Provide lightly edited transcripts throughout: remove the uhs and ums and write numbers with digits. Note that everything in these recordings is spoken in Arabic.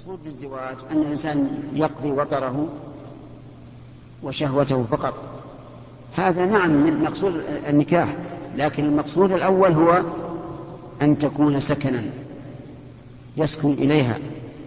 المقصود بالزواج أن الإنسان يقضي وطره وشهوته فقط، هذا نعم من مقصود النكاح، لكن المقصود الأول هو أن تكون سكنا يسكن إليها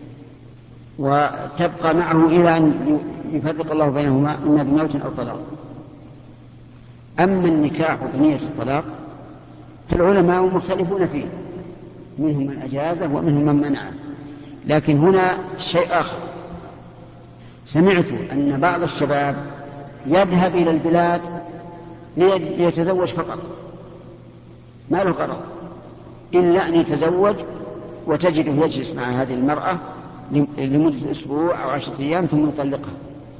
وتبقى معه إلى أن يفرق الله بينهما إما بموت أو طلاق. أما النكاح بنية الطلاق فالعلماء مختلفون فيه، منهم من أجازه ومنهم من منعه. لكن هنا شيء آخر، سمعت أن بعض الشباب يذهب إلى البلاد ليتزوج فقط، ما له غرض إلا أن يتزوج وتجده يجلس مع هذه المرأة لمدة أسبوع أو 10 أيام ثم يطلقها،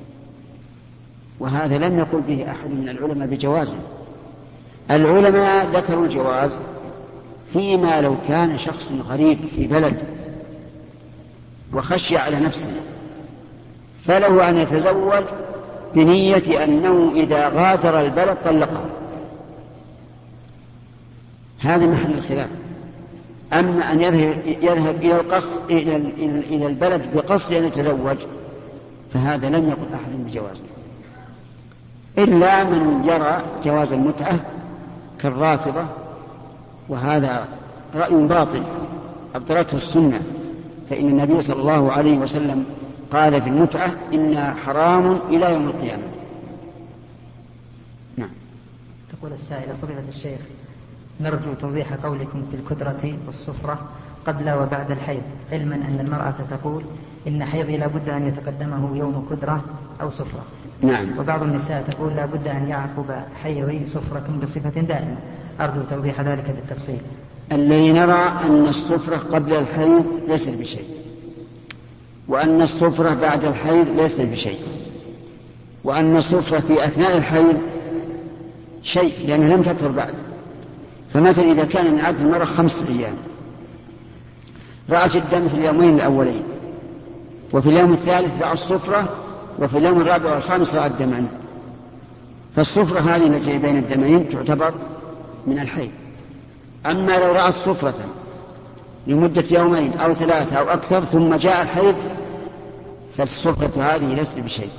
وهذا لم يقل به أحد من العلماء بجوازه. العلماء ذكروا الجواز فيما لو كان شخص غريب في بلد وخشي على نفسه فله أن يتزوج بنية أنه إذا غادر البلد طلقه، هذا محل الخلاف. أما أن يذهب إلى البلد بقصد أن يتزوج فهذا لم يقل أحد بجوازه، إلا من يرى جواز المتعة كالرافضة، وهذا رأي باطل أبطلته السنة، فإن النبي صلى الله عليه وسلم قال في المتعة إنها حرام إلى يوم القيامة. نعم. تقول السائلة: فضيلة الشيخ، نرجو توضيح قولكم في الكدرة والصفرة قبل وبعد الحيض، علما أن المرأة تقول إن حيضي لا بد أن يتقدمه يوم كدرة أو صفرة. نعم. وبعض النساء تقول لا بد أن يعقب حيضي صفرة بصفة دائمة، أرجو توضيح ذلك بالتفصيل. الذي نرى أن الصفرة قبل الحيض ليست بشيء، وأن الصفرة بعد الحيض ليست بشيء، وأن الصفرة في أثناء الحيض شيء لأنها لم تطهر بعد. فمثلا إذا كان من عادة المرأة 5 أيام رأت الدم في اليومين الأولين، وفي اليوم الثالث رأت الصفرة، وفي اليوم الرابع والخامس رأت دما، فالصفرة هذه التي بين الدمين تعتبر من الحيض. أما لو رأت صفرة لمدة 2 أو 3 أو أكثر ثم جاء الحيض فالصفرة هذه ليست بشيء،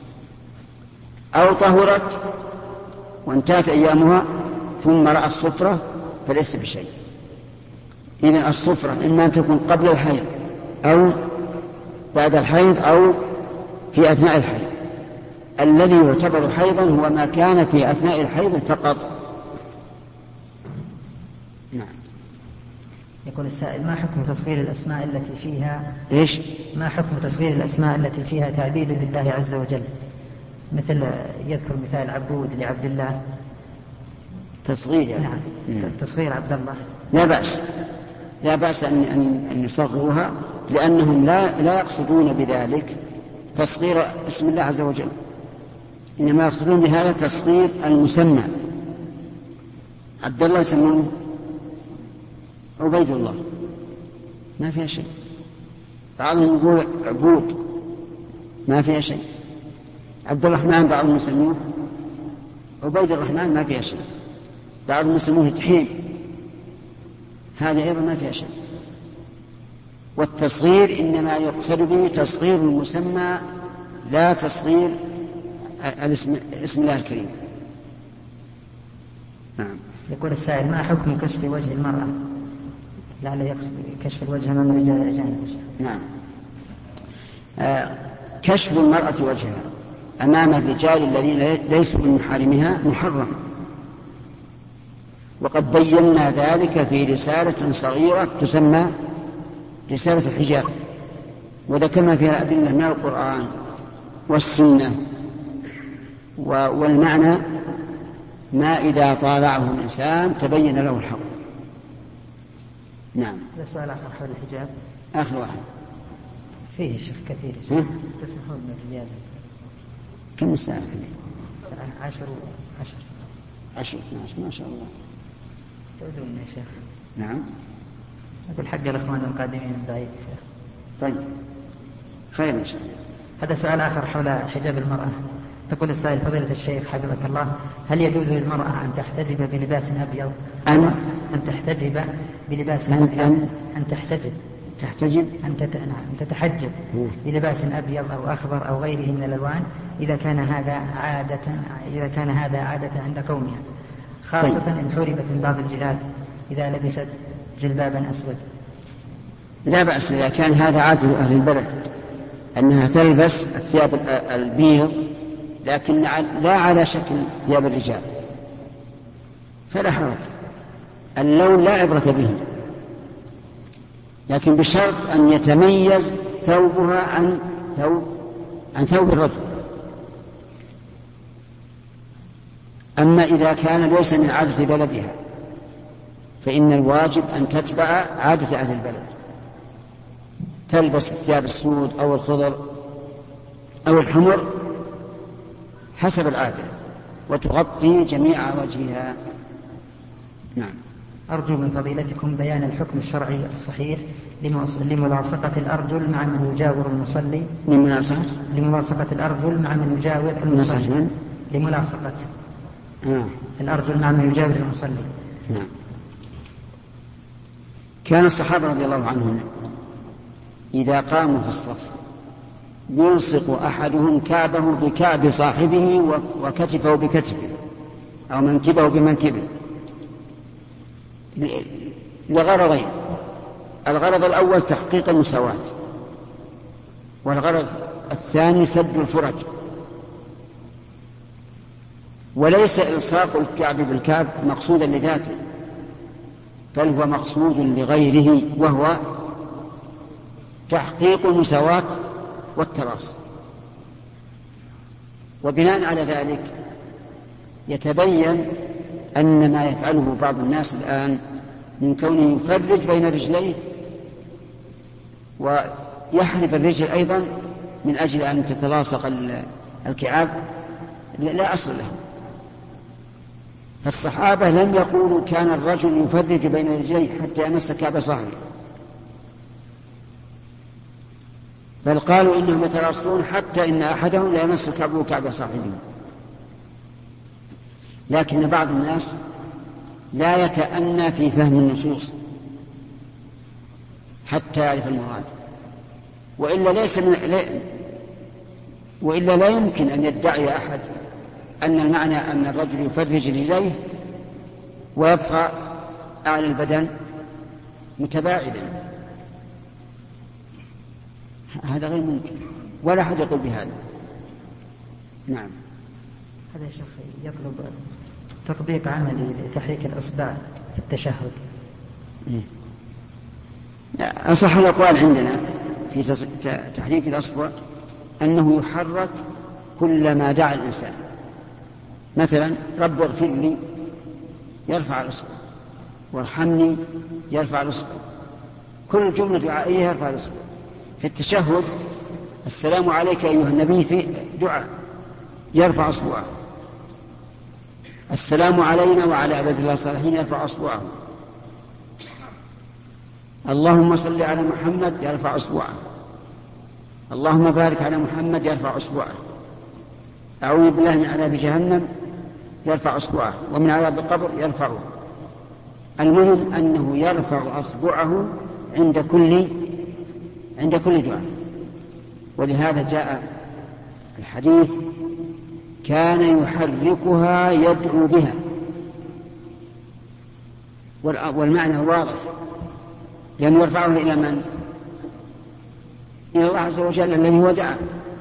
أو طهرت وانتهت أيامها ثم رأت صفرة فليس بشيء. إذن الصفرة إما أن تكون قبل الحيض أو بعد الحيض أو في أثناء الحيض. الذي يعتبر حيضا هو ما كان في أثناء الحيض فقط. نعم. يقول السائل: ما حكم تصغير الأسماء التي فيها إيش؟ ما حكم تصغير الأسماء التي فيها تعبيد لله عز وجل، مثل يذكر مثال عبود لعبد الله، تصغير يعني. نعم. تصغير عبد الله لا بأس أن يصغروها، لأنهم لا يقصدون بذلك تصغير اسم الله عز وجل، إنما يقصدون بهذا تصغير المسمى. عبد الله يسمونه عبيد الله، ما فيها شيء. بعضهم يقول عبود، ما فيها شيء. عبد الرحمن بعضهم يسموه عبيد الرحمن، ما فيها شيء. بعضهم يسموه تحيم، هذا أيضا ما فيها شيء. والتصغير إنما يقصد به تصغير المسمى لا تصغير اسم الله الكريم. نعم. يقول السائل: ما حكم كشف وجه المرأة؟ لعل يقصد كشف الوجه أمام الرجال الأجانب. نعم. كشف المرأة وجهها أمام الرجال الذين ليسوا من محارمها محرم، وقد بينا ذلك في رسالة صغيرة تسمى رسالة الحجاب، وذكرنا فيها أدلة من القرآن والسنة، والمعنى ما إذا طالعه الإنسان تبين له الحق. نعم. هذا سؤال آخر حول الحجاب، آخر واحد فيه شيخ كثير، تسمحون بالزيادة؟ كم الساعة؟ 10 12 ما شاء الله. تؤذون يا شيخ. نعم. أقول حق الأخوان القادمين من بعيد يا شيخ. طيب خير إن شاء الله. هذا سؤال آخر حول حجاب المرأة. تقول السائل: فضيلة الشيخ حفظك الله، هل يجوز للمرأة أن تحتجب بلباس أبيض؟ أن تحتجب بلباس أبيض؟ أن تحتجب أن تتحجب بلباس أبيض أو أخضر أو غيره من الألوان إذا كان هذا عادة عند قومها، خاصة إن حرمت من بعض الجهات إذا لبست جلبابا أسود. لا بأس إذا كان هذا عادة أهل البلد أنها تلبس الثياب البيض لكن لا على شكل ثياب الرجال فلا حرج. اللون لا عبرة به، لكن بشرط أن يتميز ثوبها عن ثوب الرجل. أما إذا كان ليس من عادة بلدها فإن الواجب أن تتبع عادة أهل البلد، تلبس الثياب السود أو الخضر أو الحمر حسب العادة وتغطي جميع وجهها. نعم. أرجو من فضيلتكم بيان الحكم الشرعي الصحيح لملاصقة الأرجل مع من يجاور المصلي. لملاصقة الأرجل مع من يجاور المصلي. لملاصقة الأرجل مع من يجاور المصلي. نعم. كان الصحابة رضي الله عنهم إذا قاموا في الصف يلصق أحدهم كعبه بكعب صاحبه وكتفه بكتفه أو منكبه بمنكبه لغرضين: الغرض الأول تحقيق المساواة، والغرض الثاني سد الفرج. وليس إلصاق الكعب بالكعب مقصودا لذاته، بل هو مقصود لغيره، وهو تحقيق المساواة والتراص. وبناء على ذلك يتبين أن ما يفعله بعض الناس الآن من كونه يفرج بين رجليه ويحرف الرجل أيضا من أجل أن تتلاصق الكعاب لا أصل له. فالصحابة لم يقولوا كان الرجل يفرج بين رجليه حتى يمس كعب صاحبه، بل قالوا إنهم يتراصون حتى إن أحدهم لا يمس كعبه كعب صاحبه. لكن بعض الناس لا يتأنى في فهم النصوص حتى يعرف المراد، وإلا لا يمكن أن يدعي أحد أن المعنى أن الرجل يفرج رجليه ويبقى أعلى البدن متباعدا. هذا غير ممكن ولا أحد يقول بهذا. نعم. هذا يا شيخ يطلب تطبيق عملي لتحريك الأصبع في التشهد. أصح الأقوال عندنا في تحريك الأصبع أنه يحرك كلما دعا الإنسان. مثلا: رب اغفر لي يرفع الأصبع، وارحمني يرفع الأصبع، كل جملة دعائية يرفع الأصبع. في التشهد: السلام عليك أيها النبي، في دعاء يرفع أصبعه. السلام علينا وعلى عباد الله الصالحين يرفع أصبعه. اللهم صل على محمد يرفع أصبعه. اللهم بارك على محمد يرفع أصبعه. أعوذ بالله من عذاب جهنم يرفع أصبعه، ومن عذاب القبر يرفعه. المهم أنه يرفع أصبعه عند كل دعاء. ولهذا جاء الحديث: كان يحركها يدعو بها. والمعنى واضح، لأنه يرفعه إلى من؟ إلى الله عز وجل الذي هو دعاه.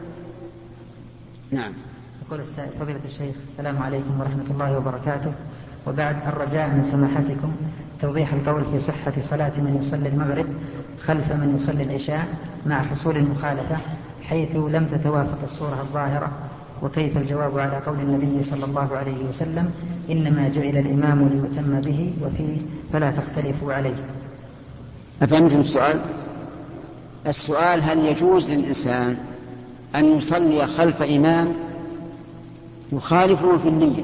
نعم. يقول السائل: فضيلة الشيخ، السلام عليكم ورحمة الله وبركاته، وبعد الرجاء من سماحتكم توضيح القول في صحة صلاة من يصلي المغرب خلف من يصلي العشاء مع حصول المخالفة حيث لم تتوافق الصورة الظاهرة، وكيف الجواب على قول النبي صلى الله عليه وسلم: إنما جعل الإمام ليؤتم به وفيه فلا تختلفوا عليه. أفهمتم السؤال؟ السؤال: هل يجوز للإنسان أن يصلي خلف إمام يخالفه في النية؟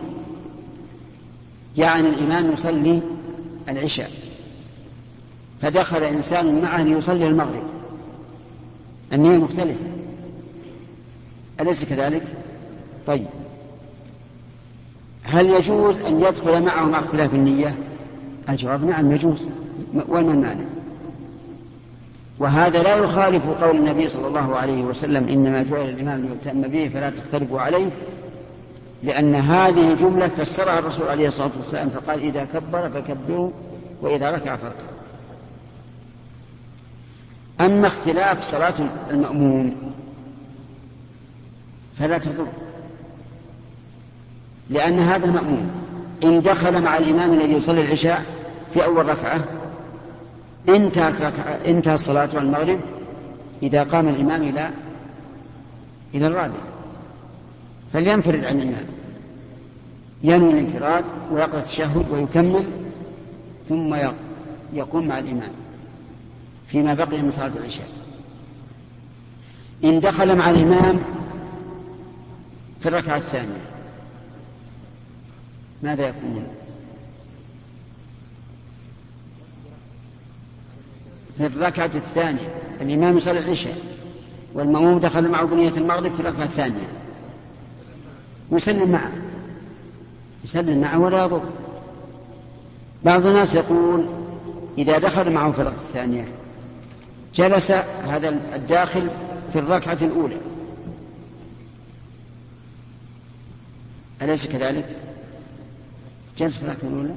يعني الإمام يصلي العشاء فدخل إنسان معه ليصلي المغرب، النية مختلفة، أليس كذلك؟ طيب، هل يجوز أن يدخل معه مع اختلاف النية؟ الجواب: نعم يجوز. وما المانع؟ وهذا لا يخالف قول النبي صلى الله عليه وسلم إنما جعل الإمام ليؤتم به فلا تختلفوا عليه، لأن هذه جملة فسرها الرسول عليه الصلاة والسلام فقال إذا كبر فكبروا وإذا ركع فاركعوا. أما اختلاف صلاة المأموم فلا تضر، لأن هذا المأموم إن دخل مع الإمام الذي يصلي العشاء في أول ركعة انتهى الصلاة المغرب إذا قام الإمام إلى الرابع فلينفرد عن الإمام، ينوي الانفراد ويقرأ التشهد ويكمل ثم يقوم مع الإمام فيما بقي من صلاة العشاء. إن دخل مع الإمام في الركعة الثانية ماذا يكون؟ في الركعة الثانية الإمام يصلي العشاء والمأموم دخل معه بنية المغرب في الركعة الثانية يسلم معه ولا يضر. بعض الناس يقول إذا دخل معه في الركعة الثانية جلس هذا الداخل في الركعة الأولى، أليس كذلك؟ جلس في الركعة الأولى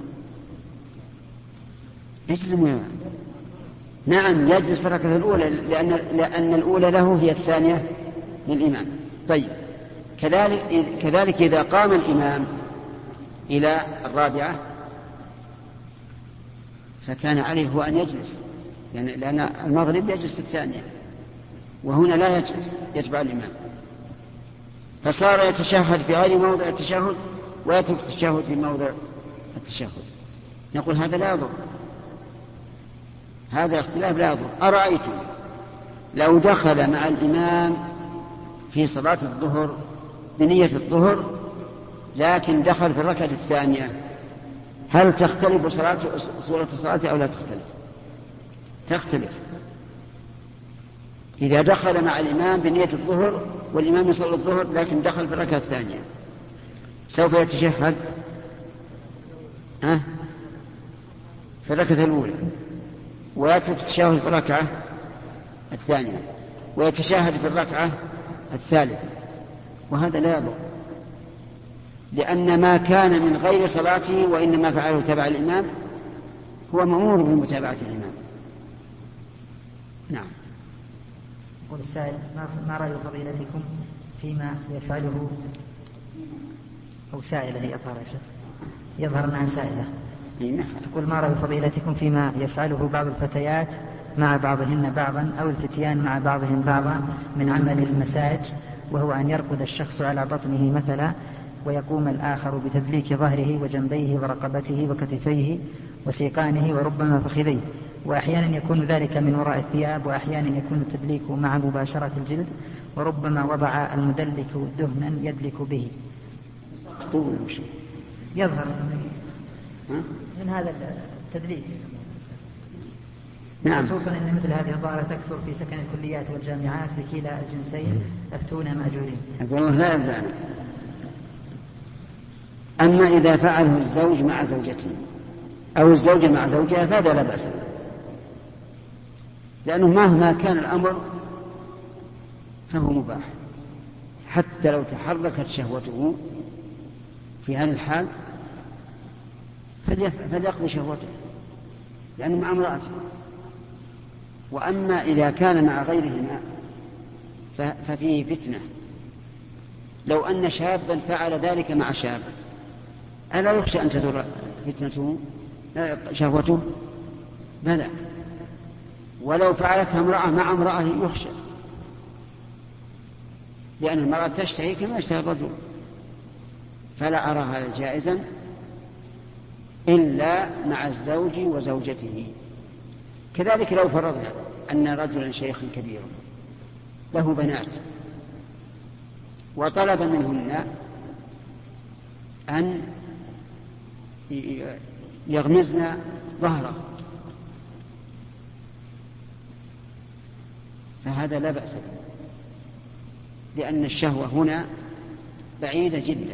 يجزم، نعم يجلس في الركعة الأولى لأن الأولى له هي الثانية للإمام. طيب كذلك إذا قام الإمام إلى الرابعة فكان عليه هو أن يجلس، لأن المغرب يجلس في الثانية وهنا لا يجلس يتبع الإمام، فصار يتشهد في غير موضع التشهد ويترك التشهد في موضع التشهد. نقول هذا لا يضر، هذا اختلاف لا يضر. أرأيتم لو دخل مع الإمام في صلاة الظهر بنية الظهر لكن دخل في الركعة الثانية هل تختلف صورة صلاته أو لا تختلف؟ تختلف. إذا دخل مع الإمام بنية الظهر والإمام يصلي الظهر لكن دخل في الركعة الثانية سوف يتشهد في الركعة الأولى ويترك التشهد في الركعة الثانية ويتشهد في الركعة الثالثة، وهذا لا يضر، لأن ما كان من غير صلاته وإنما فعله تبع الإمام هو مأمور بمتابعة الإمام. نعم. يقول السائل ما رأي فضيلتكم فيما يفعله، أو سائلة هي أطهر يظهر أنها سائلة، تقول ما رأي فضيلتكم فيما يفعله بعض الفتيات مع بعضهن بعضا أو الفتيان مع بعضهم بعضا من عمل المساج، وهو أن يرقد الشخص على بطنه مثلا ويقوم الآخر بتدليك ظهره وجنبيه ورقبته وكتفيه وسيقانه وربما فخذيه، وأحيانا يكون ذلك من وراء الثياب، وأحيانا يكون التدليك مع مباشرة الجلد، وربما وضع المدلك دهنا يدلك به. يظهر من هذا التدليك. نعم. خصوصا أن مثل هذه الظاهرة تكثر في سكن الكليات والجامعات لكلا الجنسين أفتون مأجورين. والله لا يبدأ. أما إذا فعله الزوج مع زوجته أو الزوجة مع زوجها فهذا لا بأس، لأنه مهما كان الأمر فهو مباح، حتى لو تحركت شهوته في هذا الحال فليقضي شهوته لأنه مع امرأته. وأما إذا كان مع غيرهما ففيه فتنة. لو أن شابا فعل ذلك مع شاب ألا يخشى أن تدور فتنته شهوته؟ بلى. ولو فعلتها امرأة مع امرأة يخشى، لأن المرأة تشتهي كما يشتهي الرجل، فلا أرى هذا جائزا إلا مع الزوج وزوجته. كذلك لو فرضنا أن رجلا شيخا كبيرا له بنات وطلب منهن أن يغمزن ظهره فهذا لا بأس به، لأن الشهوة هنا بعيدة جدا،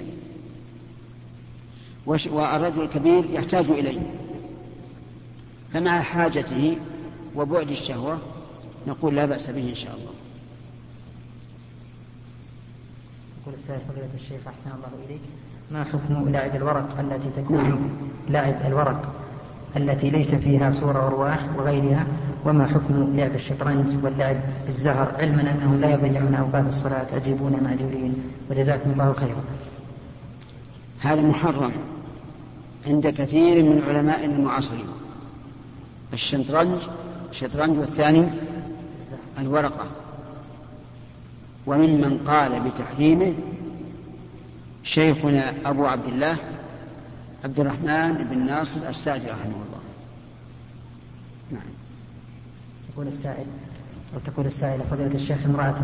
والرجل الكبير يحتاج إليه، فمع حاجته وبعد الشهوة نقول لا بأس به إن شاء الله. يقول السائل فضيلة الشيخ أحسن الله إليك، ما حكم لعب الورق التي تكون لعب الورق التي ليس فيها صورة أرواح وغيرها، وما حكم لعب الشطرنج واللعب بالزهر، علما أنهم لا يضيعون أوقات الصلاة، أجيبون مأجورين وجزاكم الله خيرا. هذا محرم عند كثير من علماء المعاصرين، الشطرنج والثاني الورقة. وممن قال بتحريمه شيخنا أبو عبد الله عبد الرحمن بن ناصر السعدي رحمه الله. نعم. تقول السائلة فضيلة الشيخ امرأة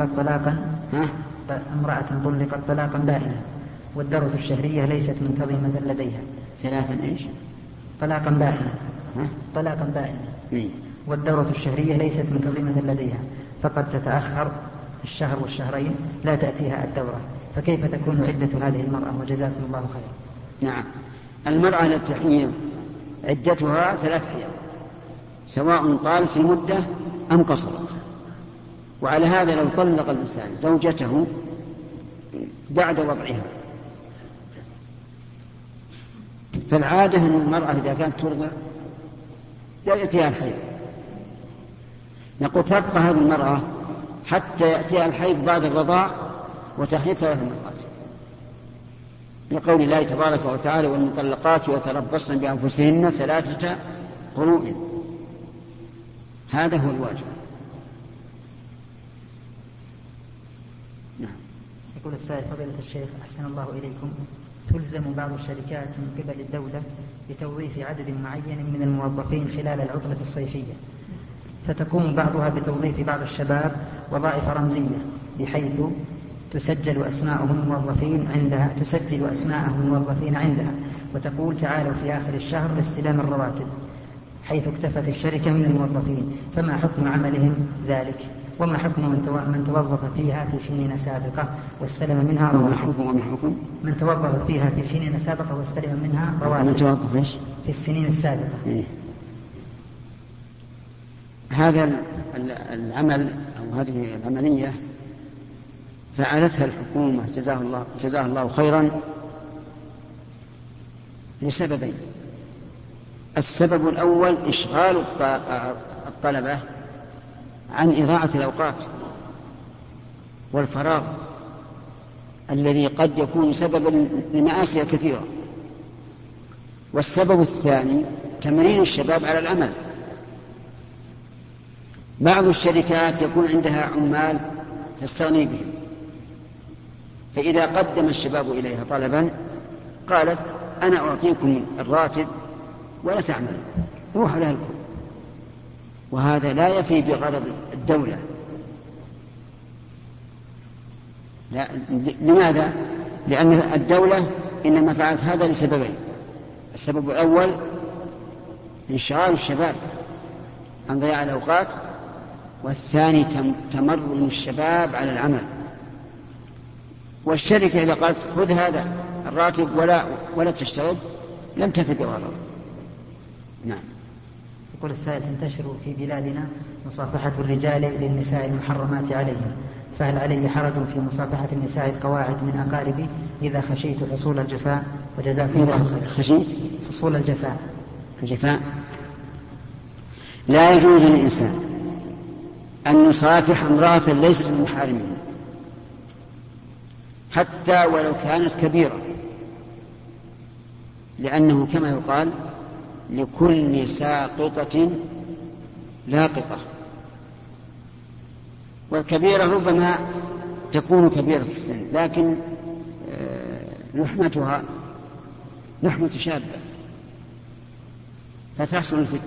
طلقت طلاقا بائنا والدورة الشهرية ليست منتظمة لديها. طلاقا بائنا والدورة الشهرية ليست منتظمة لديها، فقد تتأخر الشهر والشهرين لا تأتيها الدورة، فكيف تكون عدة هذه المرأة وجزاكم الله خيرا. نعم. المرأة التي تحيض عدتها 3 أيام سواء طالت المدة أم قصرت. وعلى هذا لو طلق الإنسان زوجته بعد وضعها، فالعادة أن المرأة إذا كانت ترضع لا يأتيها الحيض، نقول تبقى هذه المرأة حتى يأتيها الحيض بعد الرضاع وتحيض 3 مرات، لقول الله تبارك وتعالى والمطلقات يتربصن بأنفسهن 3 قروء. هذا هو الواجب. نعم. يقول السائل فضيلة الشيخ أحسن الله إليكم، تلزم بعض الشركات من قبل الدولة بتوظيف عدد معين من الموظفين خلال العطلة الصيفية، فتقوم بعضها بتوظيف بعض الشباب وظائف رمزية بحيث تسجل أسماءهم الموظفين عندها وتقول تعالوا في آخر الشهر لاستلام الرواتب، حيث اكتفت الشركة من الموظفين، فما حكم عملهم ذلك؟ وما حكم من توظف فيها في سنين سابقة واستلم منها رواتب؟ من توظف فيها في سنين سابقة واستلم منها رواتب في السنين السابقة. هذا العمل أو هذه العملية فعلتها الحكومة جزاها الله خيرا لسببين. السبب الأول إشغال الطلبة عن إضاعة الأوقات والفراغ الذي قد يكون سببا لمآسي كثيرة. والسبب الثاني تمرين الشباب على العمل. بعض الشركات يكون عندها عمال تستغني بهم، فإذا قدم الشباب إليها طلبا قالت أنا أعطيكم الراتب ولا تعمل، روح لها الكل. وهذا لا يفي بغرض الدولة. لا. لماذا؟ لأن الدولة إنما فعلت هذا لسببين. السبب الأول انشغال الشباب عن ضياع الأوقات، والثاني تمرن الشباب على العمل. والشركة إذا قالت خذ هذا الراتب ولا تشتغل لم تفي بغرض. نعم. يقول السائل تنتشر في بلادنا مصافحة الرجال للنساء المحرمات عليهم، فهل علي حرج في مصافحة النساء القواعد من أقاربي إذا خشيت حصول الجفاء؟ وجزاكم الله خيرا. خشيت حصول الجفاء. لا يجوز للإنسان أن يصافح امرأة ليست من محارمه حتى ولو كانت كبيرة، لأنه كما يقال لكل ساقطة لاقطة. والكبيرة ربما تكون كبيرة السن لكن لحمتها لحمة شابة فتحصل الفتنة.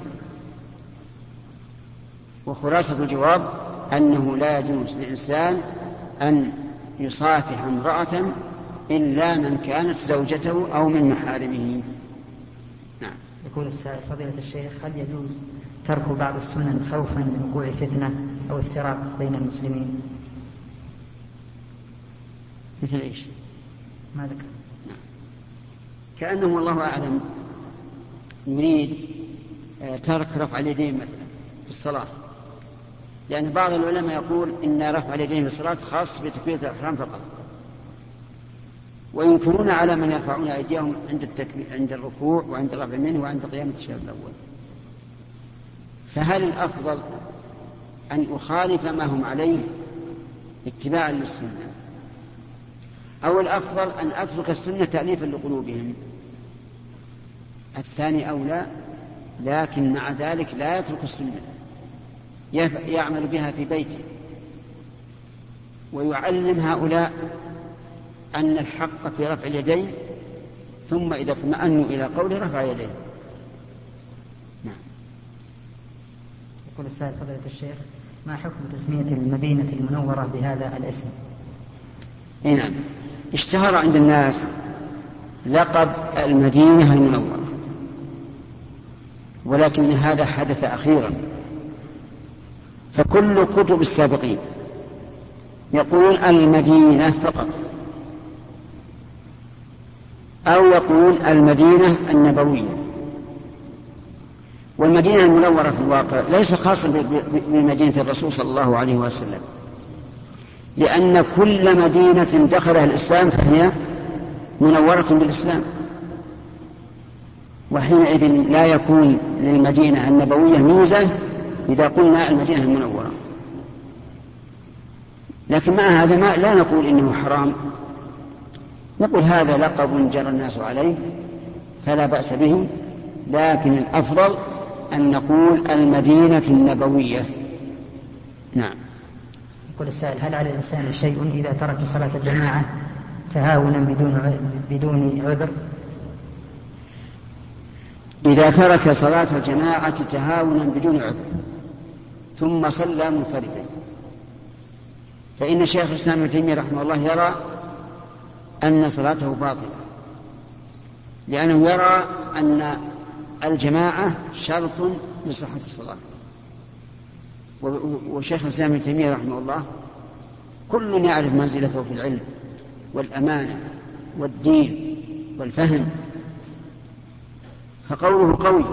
وخلاصة الجواب أنه لا يجوز للإنسان أن يصافح امرأة إلا من كانت زوجته أو من محارمه. نعم. يقول السائل فضيلة الشيخ هل يجوز ترك بعض السنن خوفا من وقوع فتنة أو افتراق بين المسلمين؟ مثل إيش؟ ما ذكر. نعم. كأنه والله أعلم يريد ترك رفع اليدين مثلا في الصلاة، لأن بعض العلماء يقول إن رفع اليدين في الصلاة خاص بتكبيرة الإحرام فقط، وينكرون على من يرفعون أيديهم عند الركوع وعند الرفع منه وعند قيام التشهد الأول. فهل الأفضل أن أخالف ما هم عليه اتباعا للسنة، أو الأفضل أن أترك السنة تأليفا لقلوبهم؟ الثاني أولى، لكن مع ذلك لا يترك السنة، يعمل بها في بيته ويعلم هؤلاء أن الحق في رفع اليدين، ثم إذا اطمأنوا إلى قوله رفع يديه. نعم. يقول السائل فضيلة الشيخ: ما حكم تسمية المدينة المنورة بهذا الاسم؟ نعم، اشتهر عند الناس لقب المدينة المنورة، ولكن هذا حدث أخيرا، فكل كتب السابقين يقولون المدينة فقط، أو يقولون المدينة النبوية. والمدينة المنورة في الواقع ليس خاصة بمدينة الرسول صلى الله عليه وسلم، لأن كل مدينة دخلها الإسلام فهي منورة بالإسلام، وحينئذ لا يكون للمدينة النبوية ميزة إذا قلنا المدينة المنورة. لكن مع هذا لا نقول إنه حرام، نقول هذا لقب جرى الناس عليه فلا بأس به، لكن الأفضل أن نقول المدينة النبوية. نعم. يقول السائل: هل على الإنسان شيء إذا ترك صلاة الجماعة تهاونا بدون عذر؟ إذا ترك صلاة الجماعة تهاونا بدون عذر ثم صلى منفردا، فإن شيخ الإسلام ابن تيمية رحمه الله يرى أن صلاته باطلة، لأنه يرى أن الجماعة شرط لصحة الصلاة. وشيخ الإسلام ابن تيمية رحمه الله كل يعرف منزلته في العلم والأمانة والدين والفهم، فقوله قوي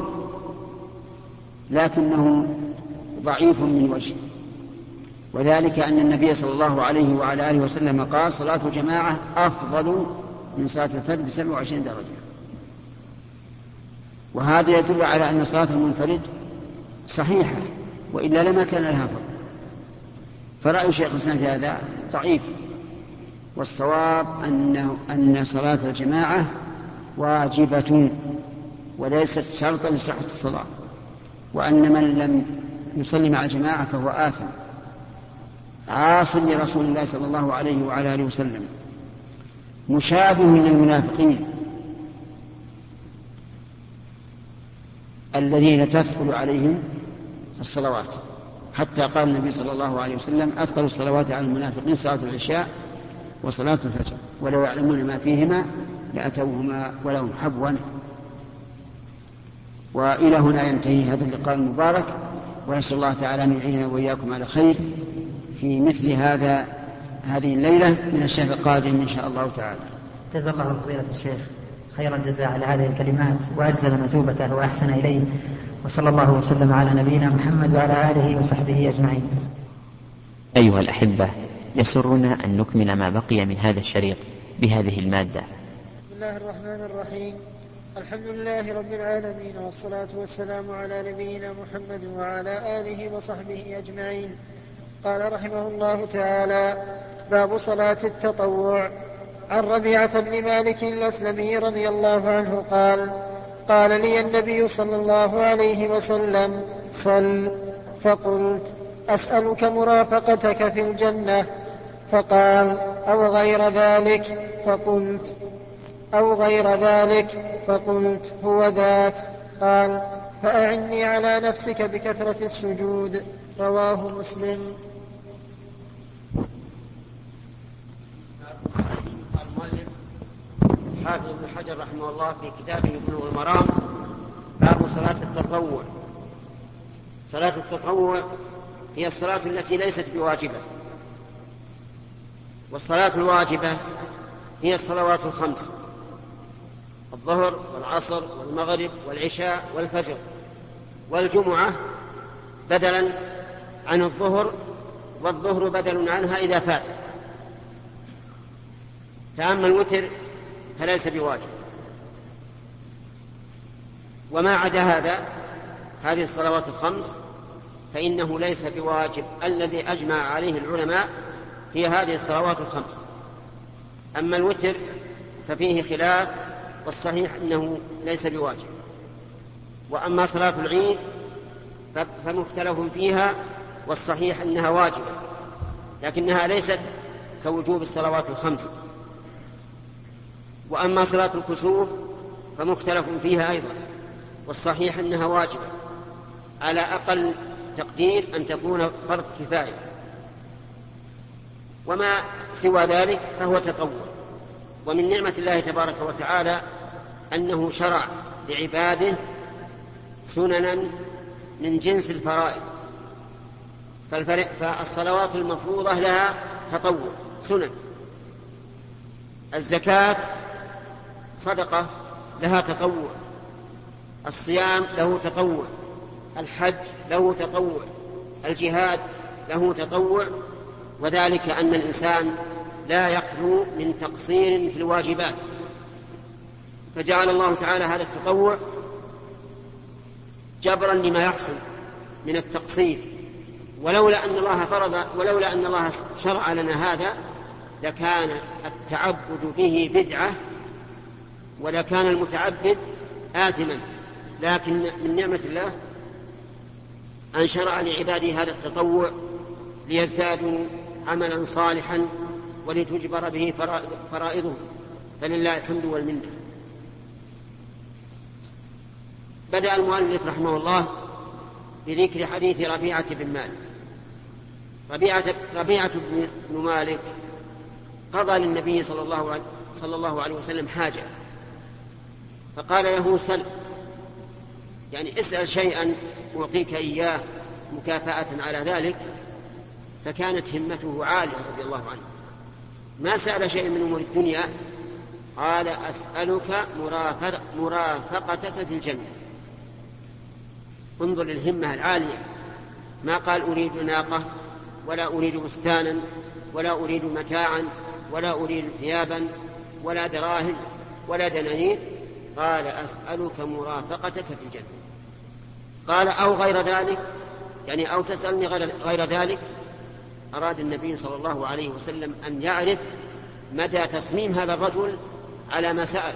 لكنه ضعيف من وجه، وذلك أن النبي صلى الله عليه وعلى آله وسلم قال: صلاة الجماعة أفضل من صلاة الفرد ب27 درجة. وهذا يدل على أن صلاة المنفرد صحيحة، وإلا لما كان لها فضل. فرأي شيخ الإسلام في هذا ضعيف، والصواب أن صلاة الجماعة واجبة وليست شرطا لصحة الصلاة، وأن من لم يصلي مع الجماعة فهو آثم عاص لرسول الله صلى الله عليه وعلى آله وسلم، مشابه للمنافقين الذين تثقل عليهم الصلوات، حتى قال النبي صلى الله عليه وسلم: أثقل الصلوات على المنافقين صلاة العشاء وصلاة الفجر، ولو يعلمون ما فيهما لأتوهما ولهم حبوا. وإلى هنا ينتهي هذا اللقاء المبارك، ونسأل الله تعالى أن يعيننا وإياكم على خير في مثل هذه الليلة من الشهر القادم إن شاء الله تعالى. جزا الله فضيلة الشيخ خير الجزاء على هذه الكلمات وأجزل مثوبته وأحسن إليه، وصلى الله وسلم على نبينا محمد وعلى آله وصحبه أجمعين. أيها الأحبة، يسرنا أن نكمل ما بقي من هذا الشريط بهذه المادة. بسم الله الرحمن الرحيم. الحمد لله رب العالمين، والصلاة والسلام على نبينا محمد وعلى آله وصحبه أجمعين. قال رحمه الله تعالى: باب صلاة التطوع. عن ربيعة بن مالك الأسلمي رضي الله عنه قال: قال لي النبي صلى الله عليه وسلم: صل. فقلت: أسألك مرافقتك في الجنة. فقال: أو غير ذلك. فقلت: هو ذاك. قال: فأعني على نفسك بكثرة السجود. رواه مسلم. حافظ ابن حجر رحمه الله في كتابه بلوغ المرام: باب صلاة التطوع. صلاة التطوع هي الصلاة التي ليست بواجبة، والصلاة الواجبة هي الصلوات الخمس: الظهر والعصر والمغرب والعشاء والفجر، والجمعة بدلا عن الظهر، والظهر بدل عنها إذا فات. فأما الوتر فليس بواجب. وما عدا هذه الصلوات الخمس فإنه ليس بواجب. الذي أجمع عليه العلماء هي هذه الصلوات الخمس. أما الوتر ففيه خلاف، والصحيح أنه ليس بواجب. وأما صلاة العيد فمختلف فيها، والصحيح أنها واجبة، لكنها ليست كوجوب الصلوات الخمس. وأما صلاة الكسوف فمختلف فيها أيضا، والصحيح أنها واجبة على أقل تقدير أن تكون فرض كفاية، وما سوى ذلك فهو تطوع. ومن نعمة الله تبارك وتعالى أنه شرع لعباده سننا من جنس الفرائض. فالصلوات المفروضة لها تطوع سنن، الزكاة صدقة لها تطوع، الصيام له تطوع، الحج له تطوع، الجهاد له تطوع. وذلك أن الإنسان لا يخلو من تقصير في الواجبات، فجعل الله تعالى هذا التطوع جبرا لما يحصل من التقصير. ولولا أن الله شرع لنا هذا لكان التعبد به بدعة، ولكان المتعبد آثما. لكن من نعمة الله أن شرع لعباده هذا التطوع ليزدادوا عملا صالحا ولتجبر به فرائضه، فلله الحمد والمنة. بدأ المؤلف رحمه الله بذكر حديث ربيعة بن مالك. ربيعة بن مالك قضى للنبي صلى الله عليه وسلم حاجة، فقال له سل، يعني اسأل شيئا أعطيك إياه مكافأة على ذلك. فكانت همته عالية رضي الله عنه، ما سأل شيء من أمور الدنيا، قال أسألك مرافقتك في الجنة. انظر للهمة العالية، ما قال أريد ناقة ولا أريد بستانا ولا أريد متاعا ولا أريد ثيابا ولا دراهم ولا دنانير، قال أسألك مرافقتك في الجنة. قال أو غير ذلك، يعني أو تسألني غير ذلك. أراد النبي صلى الله عليه وسلم أن يعرف مدى تصميم هذا الرجل على ما سأل.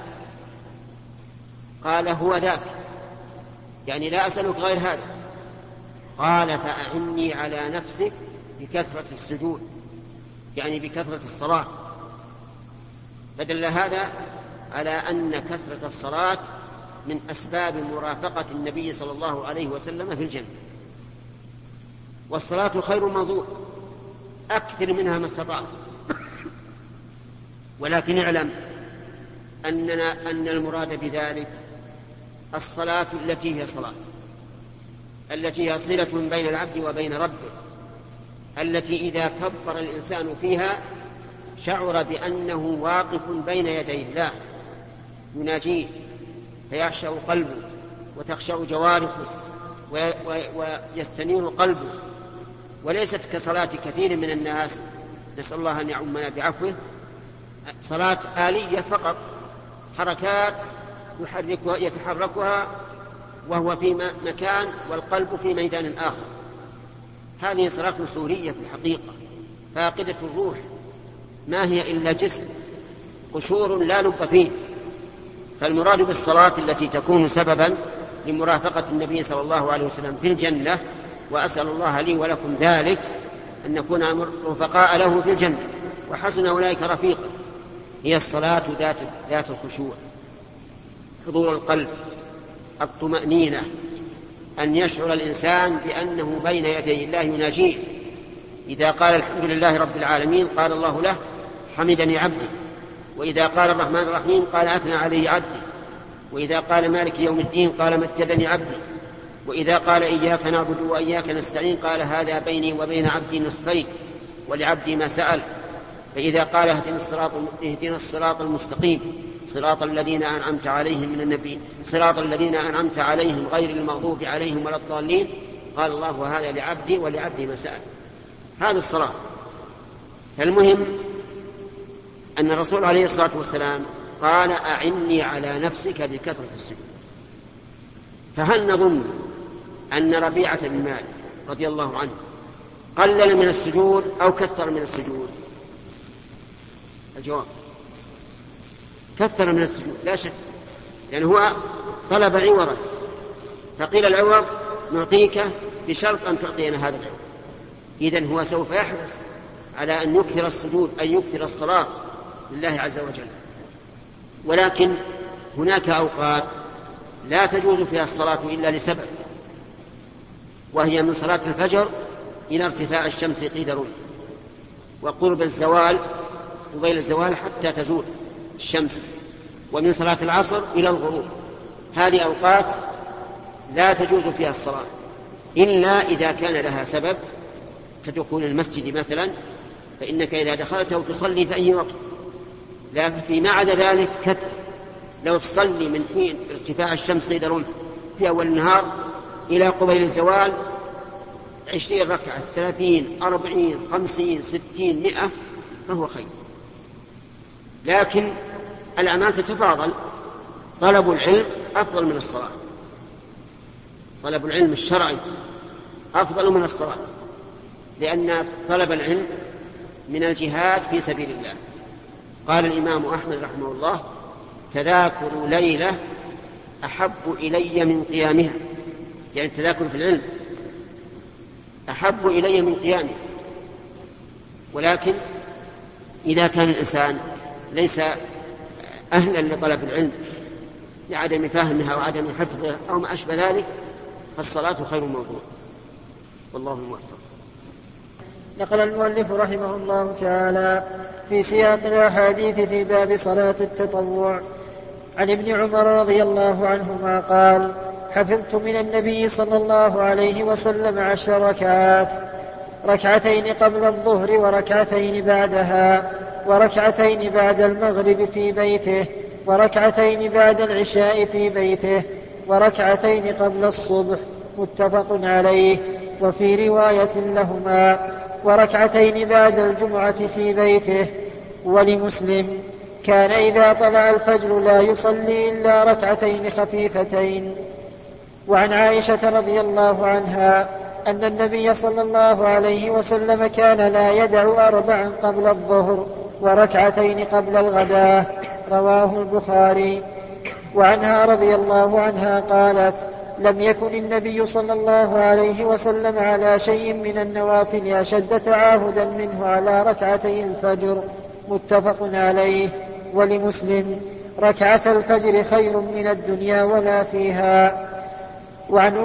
قال هو ذاك، يعني لا أسألك غير هذا. قال فأعني على نفسك بكثرة السجود، يعني بكثرة الصلاة. فدل هذا على أن كثرة الصلاة من أسباب مرافقة النبي صلى الله عليه وسلم في الجنة. والصلاة خير موضوع، أكثر منها ما استطعت. ولكن اعلم أن المراد بذلك الصلاة التي هي صلاة، التي هي صلة بين العبد وبين ربه، التي إذا كبر الإنسان فيها شعر بأنه واقف بين يدي الله يناجيه، فيخشع قلبه وتخشع جوارحه ويستنير قلبه. وليست كصلاة كثير من الناس، نسأل الله أن يعمنا بعفوه، صلاة آلية فقط، حركات يتحركها وهو في مكان والقلب في ميدان آخر. هذه صلاة سورية في الحقيقة، فاقدة الروح، ما هي إلا جسم قشور لا لب فيه. فالمراد بالصلاة التي تكون سببا لمرافقة النبي صلى الله عليه وسلم في الجنة، وأسأل الله لي ولكم ذلك، أن نكون رفقاء له في الجنة وحسن أولئك رفيقا، هي الصلاة ذات الخشوع، حضور القلب، الطمأنينة، أن يشعر الإنسان بأنه بين يدي الله يناجيه. إذا قال الحمد لله رب العالمين قال الله له حمدني عبدي، وإذا قال الرحمن الرحيم قال أثنى علي عبدي، وإذا قال مالك يوم الدين قال مجدني عبدي، وإذا قال إياك نعبد وإياك نستعين قال هذا بيني وبين عبدي نصفين ولعبدي ما سأل. فإذا قال اهدنا الصراط المستقيم صراط الذين أنعمت عليهم من النبي صراط الذين أنعمت عليهم غير المغضوب عليهم ولا الضالين قال الله وهذا لعبدي ولعبدي ما سأل. هذه الصلاة. فالمهم أن الرسول عليه الصلاة والسلام قال أعني على نفسك بكثرة السجود. فهل نظن أن ربيعة بن مالك رضي الله عنه قلل من السجود أو كثر من السجود؟ الجواب كثر من السجود لا شك، لأنه هو طلب عوضا، فقيل العوض نعطيك بشرط أن تعطينا هذا العوض. إذن هو سوف يحرص على أن يكثر السجود، أن يكثر الصلاة لله عز وجل. ولكن هناك أوقات لا تجوز فيها الصلاة إلا لسبب، وهي من صلاة الفجر إلى ارتفاع الشمس قيد رمح، وقرب الزوال قبيل الزوال حتى تزول الشمس، ومن صلاة العصر إلى الغروب. هذه أوقات لا تجوز فيها الصلاة إلا إذا كان لها سبب كدخول المسجد مثلا، فإنك إذا دخلته تصلي في أي وقت. لكن فيما عدا ذلك كثر، لو تصلي من حين ارتفاع الشمس قيد رمح في أول النهار إلى قبيل الزوال 20 ركعة 30 40 50 60 100 فهو خير. لكن الأعمال تتفاضل، طلب العلم أفضل من الصلاة، طلب العلم الشرعي أفضل من الصلاة، لأن طلب العلم من الجهاد في سبيل الله. قال الإمام أحمد رحمه الله تذاكر ليلة أحب إلي من قيامها، يعني التذاكر في العلم أحب إلي من قيامه. ولكن إذا كان الإنسان ليس أهلا لطلب العلم لعدم فهمها وعدم حفظها أو ما أشبه ذلك فالصلاة خير موضوع، والله الموفق. نقل المؤلف رحمه الله تعالى في سياق الأحاديث في باب صلاة التطوع عن ابن عمر رضي الله عنهما قال: حفظت من النبي صلى الله عليه وسلم 10 ركعات، ركعتين قبل الظهر وركعتين بعدها، وركعتين بعد المغرب في بيته، وركعتين بعد العشاء في بيته، وركعتين قبل الصبح، متفق عليه. وفي رواية لهما: وركعتين بعد الجمعة في بيته. ولمسلم: كان إذا طلع الفجر لا يصلي إلا ركعتين خفيفتين. وعن عائشة رضي الله عنها أن النبي صلى الله عليه وسلم كان لا يدع 4 قبل الظهر وركعتين قبل الغداء، رواه البخاري. وعنها رضي الله عنها قالت: لم يكن النبي صلى الله عليه وسلم على شيء من النوافل أشد تعاهدا منه على ركعتي الفجر، متفق عليه. ولمسلم: ركعة الفجر خير من الدنيا وما فيها. وعن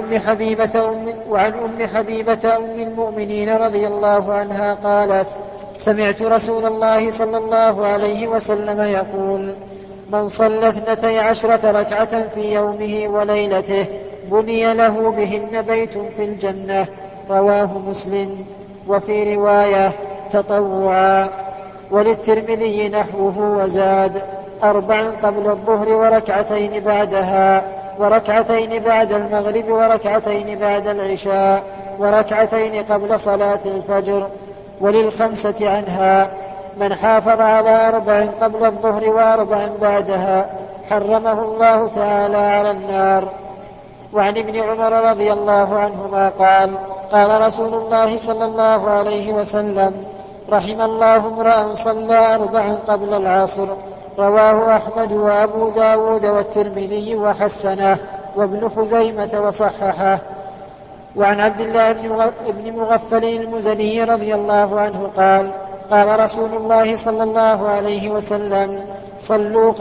أم حبيبة أم المؤمنين رضي الله عنها قالت: سمعت رسول الله صلى الله عليه وسلم يقول: من صلى 12 ركعة في يومه وليلته بني له بهن بيت في الجنة، رواه مسلم. وفي رواية: تطوعا. وللترمذي نحوه وزاد: 4 قبل الظهر وركعتين بعدها، وركعتين بعد المغرب، وركعتين بعد العشاء، وركعتين قبل صلاة الفجر. وللخمسة عنها: من حافظ على 4 قبل الظهر و4 بعدها حرمه الله تعالى على النار. وعن ابن عمر رضي الله عنهما قال: قال رسول الله صلى الله عليه وسلم: رحم الله امرأ صلى 4 قبل العصر، رواه أحمد وأبو داود والترمذي وحسنه، وابن خزيمة وصححه. وعن عبد الله بن مغفل المزني رضي الله عنه قال: قال رسول الله صلى الله عليه وسلم: صلوا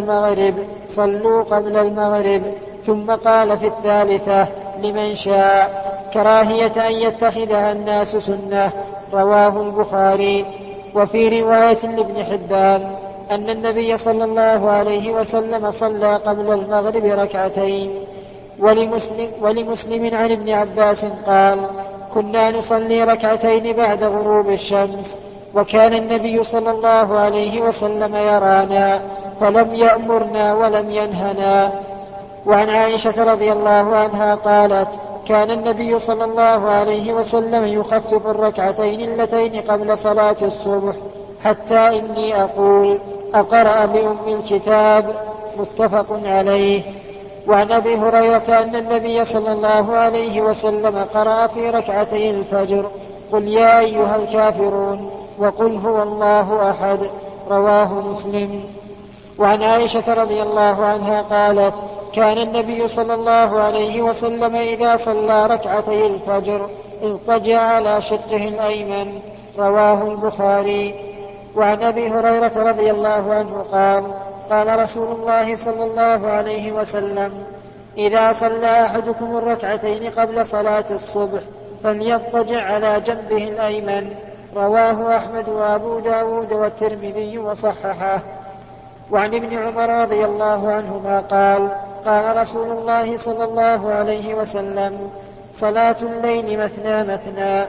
قبل المغرب. ثم قال في الثالثة: لمن شاء، كراهية أن يتخذها الناس سنة، رواه البخاري. وفي رواية لابن حبان أن النبي صلى الله عليه وسلم صلى قبل المغرب 2 ركعتين. ولمسلم عن ابن عباس قال: كنا نصلي 2 ركعتين بعد غروب الشمس، وكان النبي صلى الله عليه وسلم يرانا فلم يأمرنا ولم ينهنا. وعن عائشة رضي الله عنها قالت: كان النبي صلى الله عليه وسلم يخفف الركعتين اللتين قبل صلاة الصبح حتى إني أقول أقرأ بأم الكتاب. متفق عليه. وعن أبي هريرة أن النبي صلى الله عليه وسلم قرأ في ركعتي الفجر قل يا أيها الكافرون وقل هو الله أحد. رواه مسلم. وعن عائشة رضي الله عنها قالت كان النبي صلى الله عليه وسلم إذا صلى ركعتي الفجر اضطجع على شقه الأيمن. رواه البخاري. وعن أبي هريرة رضي الله عنه قال قال رسول الله صلى الله عليه وسلم إذا صلى أحدكم الركعتين قبل صلاة الصبح فليضطجع على جنبه الأيمن. رواه أحمد وأبو داود والترمذي وصححه. وعن ابن عمر رضي الله عنهما قال قال رسول الله صلى الله عليه وسلم صلاة الليل مثنى مثنى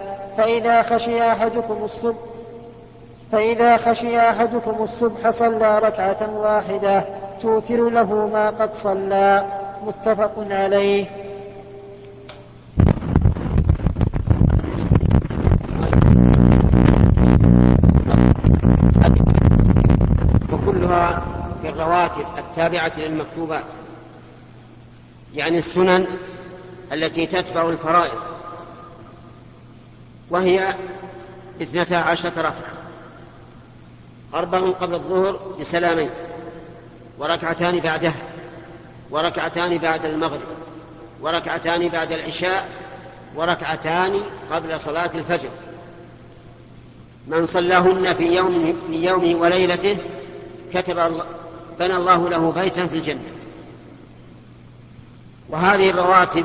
فإذا خشي أحدكم الصبح صلى ركعة واحدة توتر له ما قد صلى. متفق عليه. وكلها في الرواتب التابعة للمكتوبات، يعني السنن التي تتبع الفرائض، وهي 12 ركعة: 4 قبل الظهر بسلامين، وركعتان بعدها، وركعتان بعد المغرب، وركعتان بعد العشاء، وركعتان قبل صلاة الفجر. من صلاهن في يومه وليلته بنى الله له بيتا في الجنة. وهذه الرواتب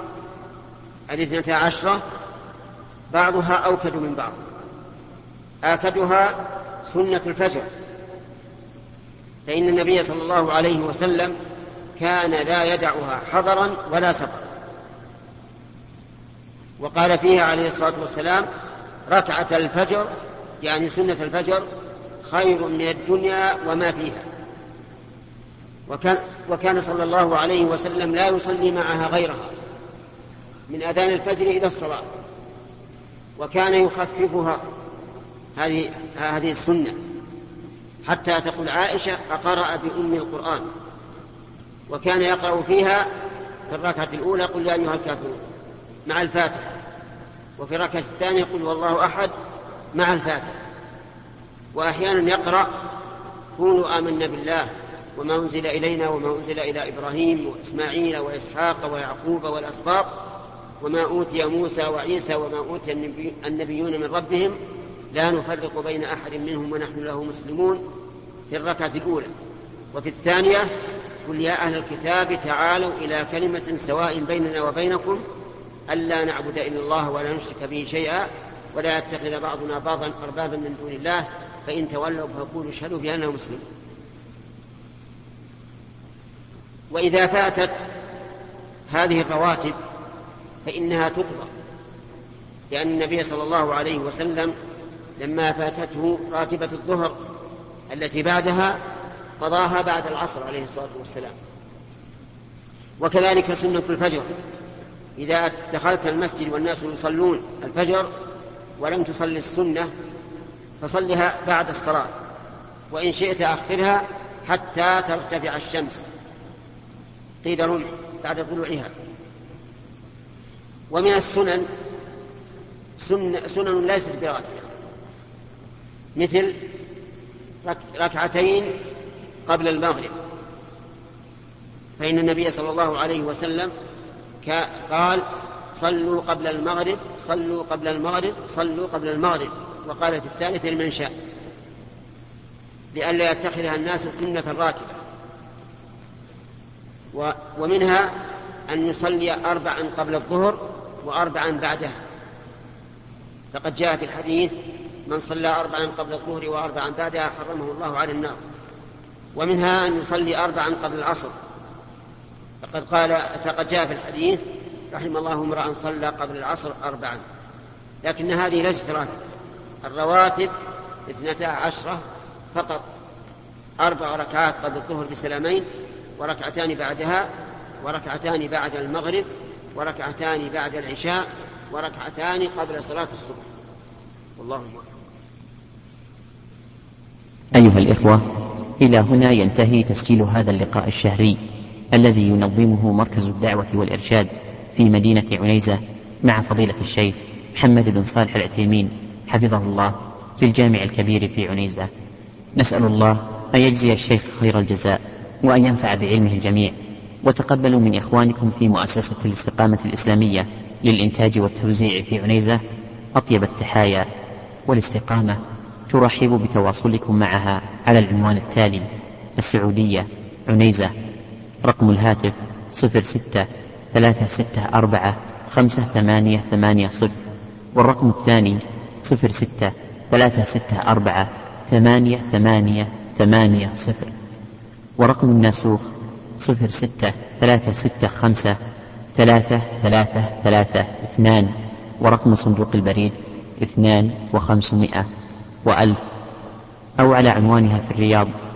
12 بعضها أوكد من بعض. آكدها سنة الفجر، فإن النبي صلى الله عليه وسلم كان لا يدعها حضرا ولا سفرا، وقال فيها عليه الصلاة والسلام ركعة الفجر، يعني سنة الفجر، خير من الدنيا وما فيها. وكان صلى الله عليه وسلم لا يصلي معها غيرها من أذان الفجر إلى الصلاة، وكان يخففها هذه السنة حتى تقول عائشة أقرأ بأم القرآن، وكان يقرأ فيها في الركعة الأولى قل يا أيها الكافرون مع الفاتحة، وفي الركعة الثانية قل والله أحد مع الفاتحة. وأحيانا يقرأ قولوا آمنا بالله وما أنزل إلينا وما أنزل إلى إبراهيم وإسماعيل وإسحاق ويعقوب والأسباط وما أوتي موسى وعيسى وما أوتي النبيون من ربهم لا نفرق بين أحد منهم ونحن له مسلمون في الركعة الأولى. وفي الثانية قل يا أهل الكتاب تعالوا إلى كلمة سواء بيننا وبينكم ألا نعبد إلا الله ولا نشرك به شيئا ولا يتخذ بعضنا بعضا أربابا من دون الله فإن تولوا فقولوا اشهدوا بأننا مسلمون. وإذا فاتت هذه الرواتب فإنها تقضى، لأن النبي صلى الله عليه وسلم لما فاتته راتبة الظهر التي بعدها قضاها بعد العصر عليه الصلاة والسلام. وكذلك سنة الفجر، إذا دخلت المسجد والناس يصلون الفجر ولم تصلي السنة فصلها بعد الصلاة، وإن شئت أخرها حتى ترتفع الشمس قيد رمح بعد طلوعها. ومن السنن سنن ليست براتبة، مثل ركعتين قبل المغرب، فإن النبي صلى الله عليه وسلم قال صلوا قبل المغرب صلوا قبل المغرب صلوا قبل المغرب، وقال في الثالثة لمن شاء، لئلا يتخذها الناس سنة راتبة. ومنها أن يصلي 4 قبل الظهر و4 بعدها، فقد جاء في الحديث من صلى 4 قبل الظهر و4 بعدها حرمه الله على النار. ومنها أن يصلي 4 قبل العصر، فقد جاء في الحديث رحم الله امرأ صلى قبل العصر 4، لكن هذه ليست راتبة. الرواتب 12 فقط: 4 ركعات قبل الظهر بسلامين، وركعتان بعدها، وركعتان بعد المغرب، وركعتان بعد العشاء وركعتان قبل صلاة الصبح. والله أكبر. أيها الإخوة، إلى هنا ينتهي تسجيل هذا اللقاء الشهري الذي ينظمه مركز الدعوة والإرشاد في مدينة عنيزة مع فضيلة الشيخ محمد بن صالح العثيمين حفظه الله في الجامع الكبير في عنيزة. نسأل الله أن يجزي الشيخ خير الجزاء وأن ينفع بعلمه الجميع. وتقبلوا من إخوانكم في مؤسسة الاستقامة الإسلامية للإنتاج والتوزيع في عنيزة أطيب التحايا. والاستقامة ترحب بتواصلكم معها على العنوان التالي: السعودية، عنيزة. رقم الهاتف 06-364-5880، والرقم الثاني 06-364-8880، ورقم الناسوخ 06-365-3332، ورقم صندوق البريد 2500 و1000، أو على عنوانها في الرياض